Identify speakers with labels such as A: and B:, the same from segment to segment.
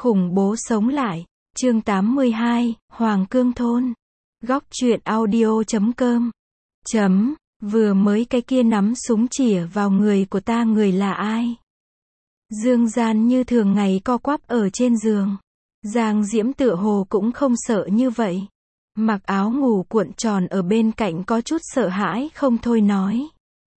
A: Khủng bố sống lại. Chương 82, Hoàng Cương Thôn. Góc truyện audio.com. Vừa mới cái kia nắm súng chĩa vào người của ta người là ai? Dương Gian như thường ngày co quắp ở trên giường. Giang Diễm tựa hồ cũng không sợ như vậy. Mặc áo ngủ cuộn tròn ở bên cạnh có chút sợ hãi không thôi nói.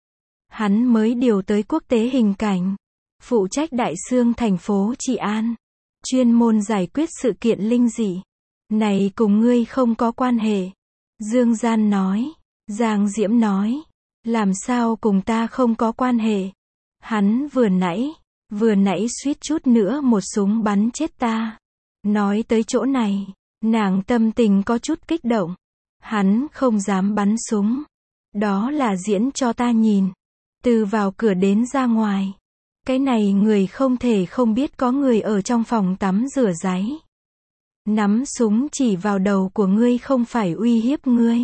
A: Hắn mới điều tới quốc tế hình cảnh. Phụ trách Đại Xương thành phố Trị An. Chuyên môn giải quyết sự kiện linh dị. Này cùng ngươi không có quan hệ. Dương Gian nói. Giang Diễm nói. Làm sao cùng ta không có quan hệ? Hắn vừa nãy suýt chút nữa một súng bắn chết ta. Nói tới chỗ này, nàng tâm tình có chút kích động. Hắn không dám bắn súng. Đó là diễn cho ta nhìn. Từ vào cửa đến ra ngoài. Cái này người không thể không biết có người ở trong phòng tắm rửa ráy. Nắm súng chỉ vào đầu của ngươi không phải uy hiếp ngươi.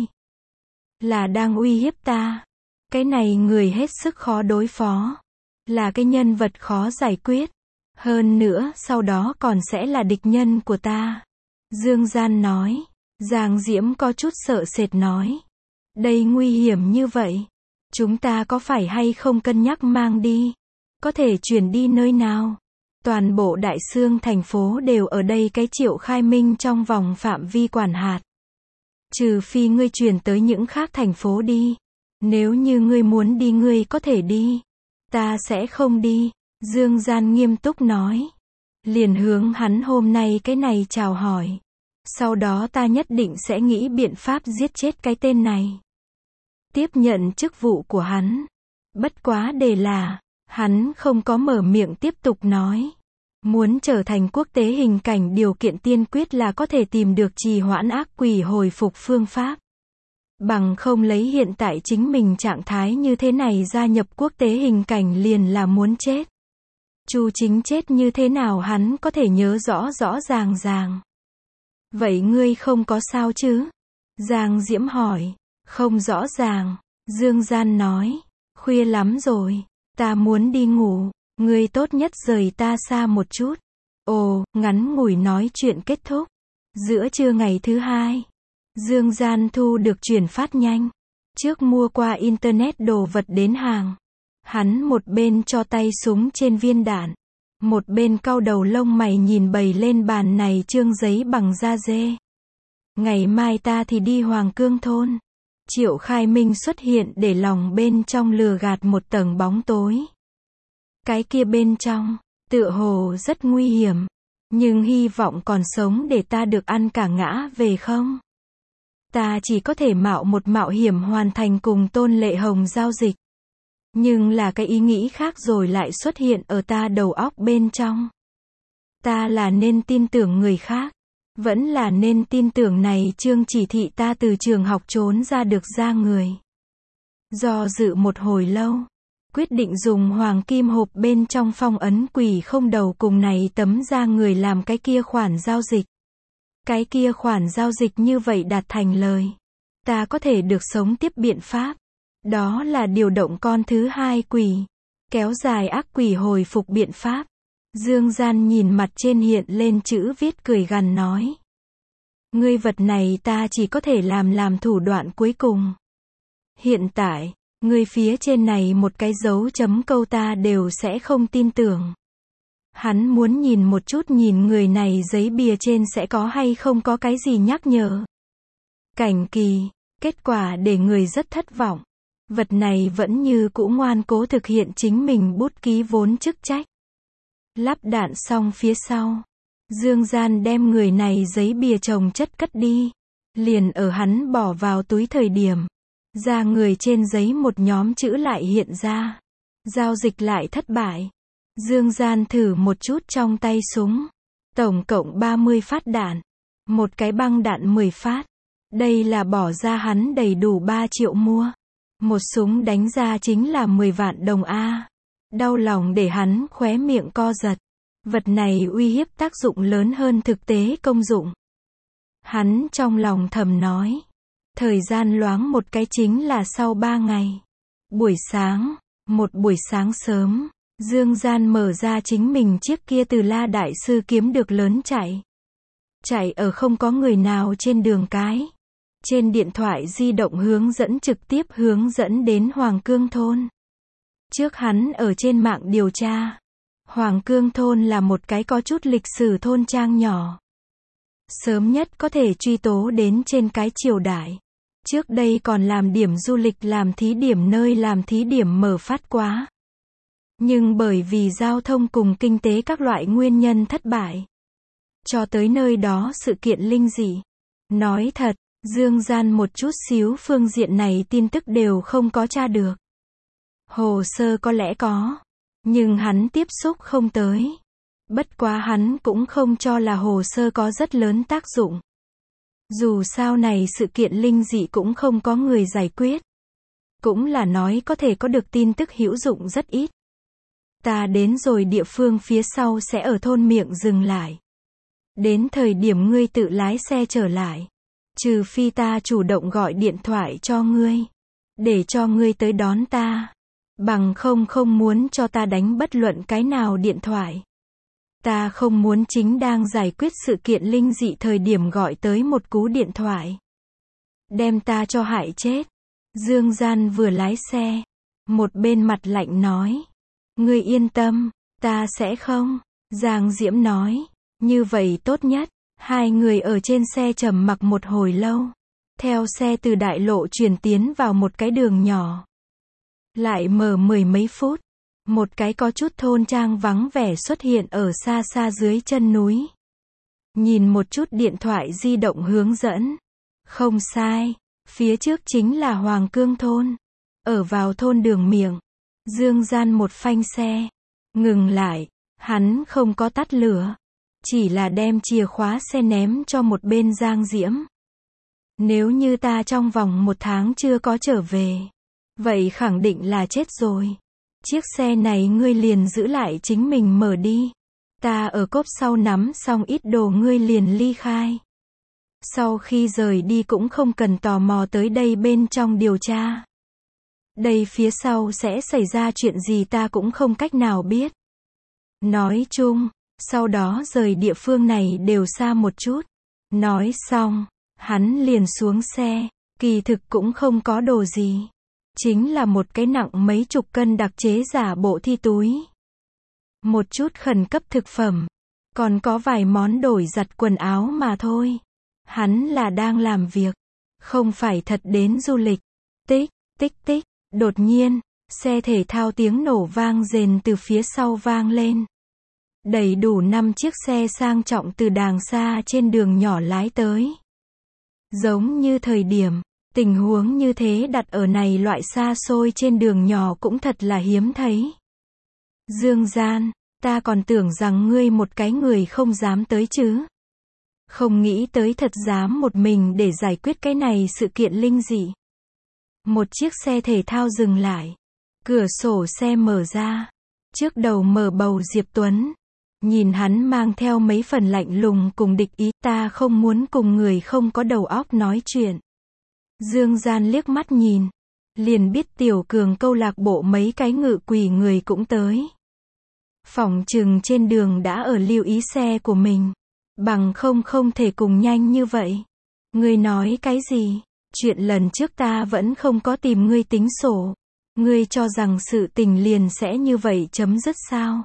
A: Là đang uy hiếp ta. Cái này người hết sức khó đối phó. Là cái nhân vật khó giải quyết. Hơn nữa sau đó còn sẽ là địch nhân của ta. Dương Gian nói. Giang Diễm có chút sợ sệt nói. Đây nguy hiểm như vậy. Chúng ta có phải hay không cân nhắc mang đi? Có thể chuyển đi nơi nào? Toàn bộ Đại Xương thành phố đều ở đây cái Triệu Khai Minh trong vòng phạm vi quản hạt. Trừ phi ngươi chuyển tới những khác thành phố đi. Nếu như ngươi muốn đi ngươi có thể đi. Ta sẽ không đi. Dương Gian nghiêm túc nói. Liền hướng hắn hôm nay cái này chào hỏi. Sau đó ta nhất định sẽ nghĩ biện pháp giết chết cái tên này. Tiếp nhận chức vụ của hắn. Bất quá đề là, hắn không có mở miệng tiếp tục nói. Muốn trở thành quốc tế hình cảnh điều kiện tiên quyết là có thể tìm được trì hoãn ác quỷ hồi phục phương pháp. Bằng không lấy hiện tại chính mình trạng thái như thế này gia nhập quốc tế hình cảnh liền là muốn chết. Chu Chính chết như thế nào hắn có thể nhớ rõ rõ ràng. Vậy ngươi không có sao chứ? Giang Diễm hỏi. Không rõ ràng. Dương Gian nói. Khuya lắm rồi. Ta muốn đi ngủ. Ngươi tốt nhất rời ta xa một chút. Ồ, ngắn ngủi nói chuyện kết thúc. Giữa trưa ngày thứ hai. Dương Gian thu được chuyển phát nhanh. Trước mua qua internet đồ vật đến hàng. Hắn một bên cho tay súng trên viên đạn. Một bên cau đầu lông mày nhìn bày lên bàn này trương giấy bằng da dê. Ngày mai ta thì đi Hoàng Cương Thôn. Triệu Khai Minh xuất hiện để lòng bên trong lừa gạt một tầng bóng tối. Cái kia bên trong, tựa hồ rất nguy hiểm. Nhưng hy vọng còn sống để ta được ăn cả ngã về không? Ta chỉ có thể mạo hiểm hoàn thành cùng Tôn Lệ Hồng giao dịch. Nhưng là cái ý nghĩ khác rồi lại xuất hiện ở ta đầu óc bên trong. Ta là nên tin tưởng người khác. Vẫn là nên tin tưởng này Trương chỉ thị ta từ trường học trốn ra được ra người. Do dự một hồi lâu. Quyết định dùng hoàng kim hộp bên trong phong ấn quỷ không đầu cùng này tấm da người làm cái kia khoản giao dịch. Cái kia khoản giao dịch như vậy đạt thành lời. Ta có thể được sống tiếp biện pháp. Đó là điều động con thứ hai quỷ. Kéo dài ác quỷ hồi phục biện pháp. Dương Gian nhìn mặt trên hiện lên chữ viết cười gằn nói. Ngươi vật này ta chỉ có thể làm thủ đoạn cuối cùng. Hiện tại, ngươi phía trên này một cái dấu chấm câu ta đều sẽ không tin tưởng. Hắn muốn nhìn một chút nhìn người này giấy bìa trên sẽ có hay không có cái gì nhắc nhở. Cảnh kỳ, kết quả để người rất thất vọng. Vật này vẫn như cũ ngoan cố thực hiện chính mình bút ký vốn chức trách. Lắp đạn xong phía sau. Dương Gian đem người này giấy bìa chồng chất cất đi. Liền ở hắn bỏ vào túi thời điểm. Ra người trên giấy một nhóm chữ lại hiện ra. Giao dịch lại thất bại. Dương Gian thử một chút trong tay súng. Tổng cộng 30 phát đạn. Một cái băng đạn 10 phát. Đây là bỏ ra hắn đầy đủ 3 triệu mua. Một súng đánh ra chính là 10 vạn đồng A. Đau lòng để hắn khóe miệng co giật. Vật này uy hiếp tác dụng lớn hơn thực tế công dụng. Hắn trong lòng thầm nói. Thời gian loáng một cái chính là sau 3 ngày. Buổi sáng, một buổi sáng sớm. Dương Gian mở ra chính mình chiếc kia từ La Đại Sư kiếm được lớn chạy. Chạy ở không có người nào trên đường cái. Trên điện thoại di động hướng dẫn trực tiếp hướng dẫn đến Hoàng Cương thôn. Trước hắn ở trên mạng điều tra. Hoàng Cương thôn là một cái có chút lịch sử thôn trang nhỏ. Sớm nhất có thể truy tố đến trên cái triều đại. Trước đây còn làm điểm du lịch làm thí điểm nơi làm thí điểm mở phát quá. Nhưng bởi vì giao thông cùng kinh tế các loại nguyên nhân thất bại. Cho tới nơi đó sự kiện linh dị. Nói thật, Dương Gian một chút xíu phương diện này tin tức đều không có tra được. Hồ sơ có lẽ có. Nhưng hắn tiếp xúc không tới. Bất quá hắn cũng không cho là hồ sơ có rất lớn tác dụng. Dù sao này sự kiện linh dị cũng không có người giải quyết. Cũng là nói có thể có được tin tức hữu dụng rất ít. Ta đến rồi địa phương phía sau sẽ ở thôn miệng dừng lại. Đến thời điểm ngươi tự lái xe trở lại. Trừ phi ta chủ động gọi điện thoại cho ngươi. Để cho ngươi tới đón ta. Bằng không muốn cho ta đánh bất luận cái nào điện thoại. Ta không muốn chính đang giải quyết sự kiện linh dị thời điểm gọi tới một cú điện thoại. Đem ta cho hại chết. Dương Gian vừa lái xe. Một bên mặt lạnh nói. Ngươi yên tâm, ta sẽ không. Giang Diễm nói. Như vậy tốt nhất. Hai người ở trên xe trầm mặc một hồi lâu. Theo xe từ đại lộ chuyển tiến vào một cái đường nhỏ. Lại mở 10 mấy phút. Một cái có chút thôn trang vắng vẻ xuất hiện ở xa xa dưới chân núi. Nhìn một chút điện thoại di động hướng dẫn. Không sai. Phía trước chính là Hoàng Cương thôn. Ở vào thôn đường miệng. Dương Gian một phanh xe. Ngừng lại. Hắn không có tắt lửa. Chỉ là đem chìa khóa xe ném cho một bên Giang Diễm. Nếu như ta trong vòng 1 tháng chưa có trở về. Vậy khẳng định là chết rồi. Chiếc xe này ngươi liền giữ lại chính mình mở đi. Ta ở cốp sau nắm xong ít đồ ngươi liền ly khai. Sau khi rời đi cũng không cần tò mò tới đây bên trong điều tra. Đây phía sau sẽ xảy ra chuyện gì ta cũng không cách nào biết. Nói chung, sau đó rời địa phương này đều xa một chút. Nói xong, hắn liền xuống xe. Kỳ thực cũng không có đồ gì. Chính là một cái nặng mấy chục cân đặc chế giả bộ thi túi. Một chút khẩn cấp thực phẩm. Còn có vài món đổi giặt quần áo mà thôi. Hắn là đang làm việc. Không phải thật đến du lịch. Tích, tích tích. Đột nhiên, xe thể thao tiếng nổ vang rền từ phía sau vang lên. Đầy đủ 5 chiếc xe sang trọng từ đàng xa trên đường nhỏ lái tới. Giống như thời điểm. Tình huống như thế đặt ở này loại xa xôi trên đường nhỏ cũng thật là hiếm thấy. Dương Gian, ta còn tưởng rằng ngươi một cái người không dám tới chứ. Không nghĩ tới thật dám một mình để giải quyết cái này sự kiện linh dị. Một chiếc xe thể thao dừng lại. Cửa sổ xe mở ra. Trước đầu mở bầu Diệp Tuấn. Nhìn hắn mang theo mấy phần lạnh lùng cùng địch ý. Ta không muốn cùng người không có đầu óc nói chuyện. Dương Gian liếc mắt nhìn. Liền biết Tiểu Cường câu lạc bộ mấy cái ngự quỷ người cũng tới. Phỏng chừng trên đường đã ở lưu ý xe của mình. Bằng không thể cùng nhanh như vậy. Ngươi nói cái gì? Chuyện lần trước ta vẫn không có tìm ngươi tính sổ. Ngươi cho rằng sự tình liền sẽ như vậy chấm dứt sao?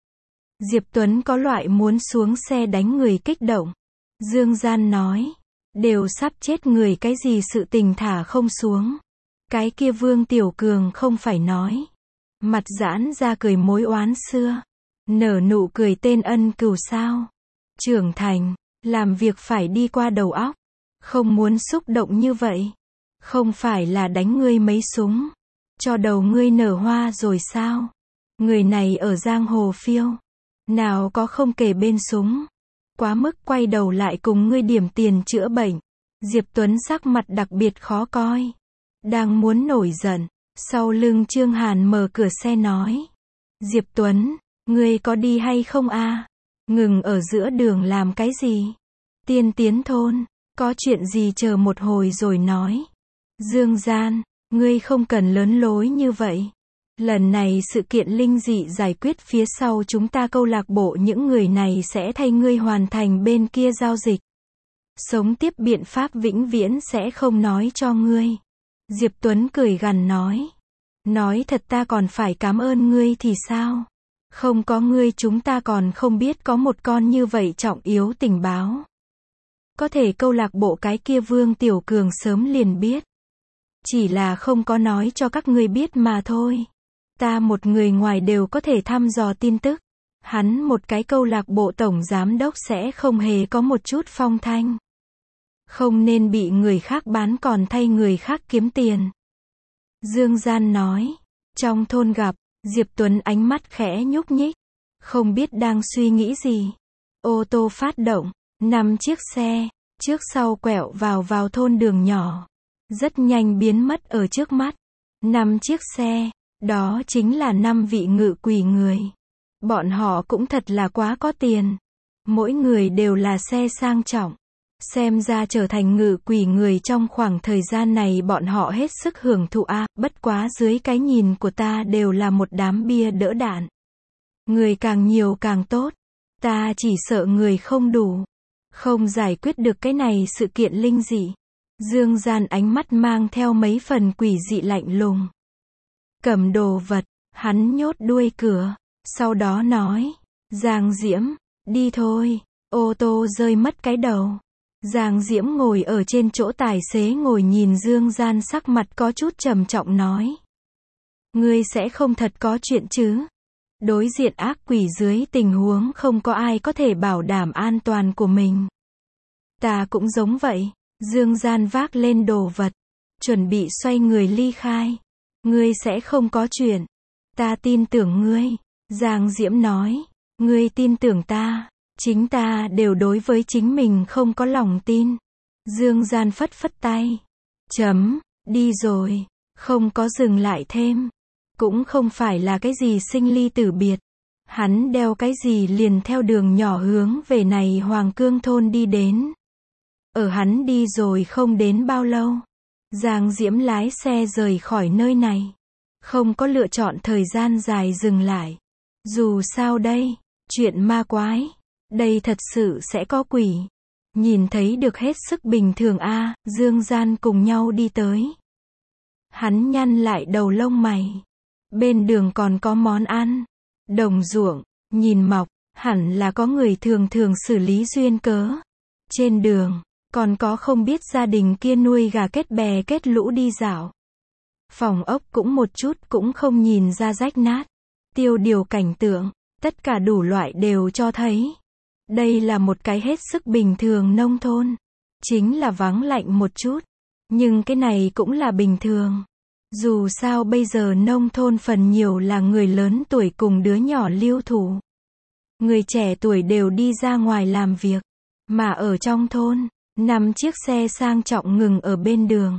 A: Diệp Tuấn có loại muốn xuống xe đánh người kích động. Dương Gian nói. Đều sắp chết người cái gì sự tình thả không xuống. Cái kia Vương Tiểu Cường không phải nói. Mặt giãn ra cười mối oán xưa. Nở nụ cười tên ân cừu sao. Trưởng thành, làm việc phải đi qua đầu óc. Không muốn xúc động như vậy. Không phải là đánh ngươi mấy súng. Cho đầu ngươi nở hoa rồi sao? Người này ở giang hồ phiêu. Nào có không kề bên súng. Quá mức quay đầu lại cùng ngươi điểm tiền chữa bệnh. Diệp Tuấn sắc mặt đặc biệt khó coi. Đang muốn nổi giận. Sau lưng Trương Hàn mở cửa xe nói. Diệp Tuấn, ngươi có đi hay không a? Ngừng ở giữa đường làm cái gì? Tiên Tiến thôn, có chuyện gì chờ một hồi rồi nói. Dương Gian, ngươi không cần lớn lối như vậy. Lần này sự kiện linh dị giải quyết phía sau chúng ta câu lạc bộ những người này sẽ thay ngươi hoàn thành bên kia giao dịch. Sống tiếp biện pháp vĩnh viễn sẽ không nói cho ngươi. Diệp Tuấn cười gằn nói. Nói thật ta còn phải cảm ơn ngươi thì sao? Không có ngươi chúng ta còn không biết có một con như vậy trọng yếu tình báo. Có thể câu lạc bộ cái kia Vương Tiểu Cường sớm liền biết. Chỉ là không có nói cho các ngươi biết mà thôi. Ta một người ngoài đều có thể thăm dò tin tức. Hắn một cái câu lạc bộ tổng giám đốc sẽ không hề có một chút phong thanh. Không nên bị người khác bán còn thay người khác kiếm tiền. Dương Gian nói. Trong thôn gặp, Diệp Tuấn ánh mắt khẽ nhúc nhích. Không biết đang suy nghĩ gì. Ô tô phát động, 5 chiếc xe, trước sau quẹo vào thôn đường nhỏ. Rất nhanh biến mất ở trước mắt. 5 chiếc xe, đó chính là 5 vị ngự quỷ người. Bọn họ cũng thật là quá có tiền. Mỗi người đều là xe sang trọng. Xem ra trở thành ngự quỷ người trong khoảng thời gian này bọn họ hết sức hưởng thụ bất quá dưới cái nhìn của ta đều là một đám bia đỡ đạn. Người càng nhiều càng tốt. Ta chỉ sợ người không đủ. Không giải quyết được cái này sự kiện linh dị. Dương Gian ánh mắt mang theo mấy phần quỷ dị lạnh lùng. Cầm đồ vật, hắn nhốt đuôi cửa. Sau đó nói. Giang Diễm, đi thôi. Ô tô rơi mất cái đầu. Giang Diễm ngồi ở trên chỗ tài xế ngồi nhìn Dương Gian sắc mặt có chút trầm trọng nói. Ngươi sẽ không thật có chuyện chứ? Đối diện ác quỷ dưới tình huống không có ai có thể bảo đảm an toàn của mình. Ta cũng giống vậy. Dương Gian vác lên đồ vật. Chuẩn bị xoay người ly khai. Ngươi sẽ không có chuyện. Ta tin tưởng ngươi. Giang Diễm nói. Ngươi tin tưởng ta. Chính ta đều đối với chính mình không có lòng tin. Dương Gian phất phất tay. Đi rồi. Không có dừng lại thêm. Cũng không phải là cái gì sinh ly tử biệt. Hắn đeo cái gì liền theo đường nhỏ hướng về này Hoàng Cương thôn đi đến. Ở hắn đi rồi không đến bao lâu. Giang Diễm lái xe rời khỏi nơi này. Không có lựa chọn thời gian dài dừng lại. Dù sao đây, chuyện ma quái. Đây thật sự sẽ có quỷ. Nhìn thấy được hết sức bình thường Dương Gian cùng nhau đi tới. Hắn nhăn lại đầu lông mày. Bên đường còn có món ăn. Đồng ruộng, nhìn mọc, hẳn là có người thường xử lý duyên cớ. Trên đường, còn có không biết gia đình kia nuôi gà kết bè kết lũ đi dạo. Phòng ốc cũng một chút cũng không nhìn ra rách nát. Tiêu điều cảnh tượng, tất cả đủ loại đều cho thấy. Đây là một cái hết sức bình thường nông thôn. Chính là vắng lạnh một chút. Nhưng cái này cũng là bình thường. Dù sao bây giờ nông thôn phần nhiều là người lớn tuổi cùng đứa nhỏ lưu thủ. Người trẻ tuổi đều đi ra ngoài làm việc. Mà ở trong thôn, 5 chiếc xe sang trọng ngừng ở bên đường.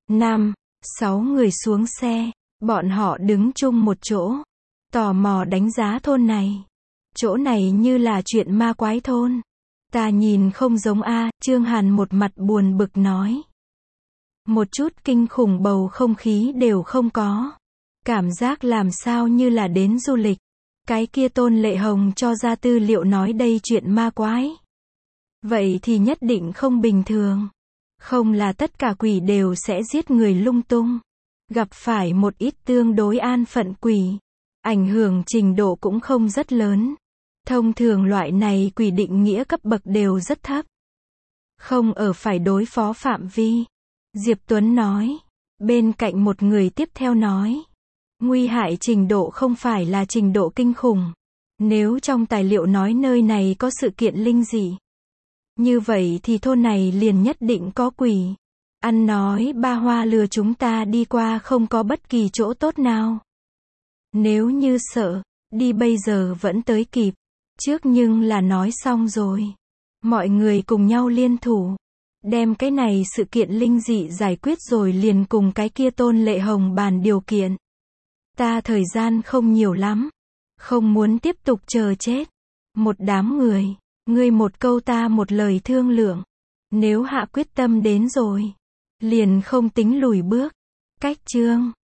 A: 5-6 người xuống xe. Bọn họ đứng chung một chỗ. Tò mò đánh giá thôn này. Chỗ này như là chuyện ma quái thôn. Ta nhìn không giống Trương Hàn một mặt buồn bực nói. Một chút kinh khủng bầu không khí đều không có. Cảm giác làm sao như là đến du lịch. Cái kia Tôn Lệ Hồng cho ra tư liệu nói đây chuyện ma quái. Vậy thì nhất định không bình thường. Không là tất cả quỷ đều sẽ giết người lung tung. Gặp phải một ít tương đối an phận quỷ. Ảnh hưởng trình độ cũng không rất lớn. Thông thường loại này quỷ định nghĩa cấp bậc đều rất thấp. Không ở phải đối phó phạm vi. Diệp Tuấn nói. Bên cạnh một người tiếp theo nói. Nguy hại trình độ không phải là trình độ kinh khủng. Nếu trong tài liệu nói nơi này có sự kiện linh dị. Như vậy thì thôn này liền nhất định có quỷ. Ăn nói ba hoa lừa chúng ta đi qua không có bất kỳ chỗ tốt nào. Nếu như sợ, đi bây giờ vẫn tới kịp. Trước nhưng là nói xong rồi. Mọi người cùng nhau liên thủ. Đem cái này sự kiện linh dị giải quyết rồi liền cùng cái kia Tôn Lệ Hồng bàn điều kiện. Ta thời gian không nhiều lắm. Không muốn tiếp tục chờ chết. Một đám người. Ngươi một câu ta một lời thương lượng. Nếu hạ quyết tâm đến rồi. Liền không tính lùi bước. Cách chương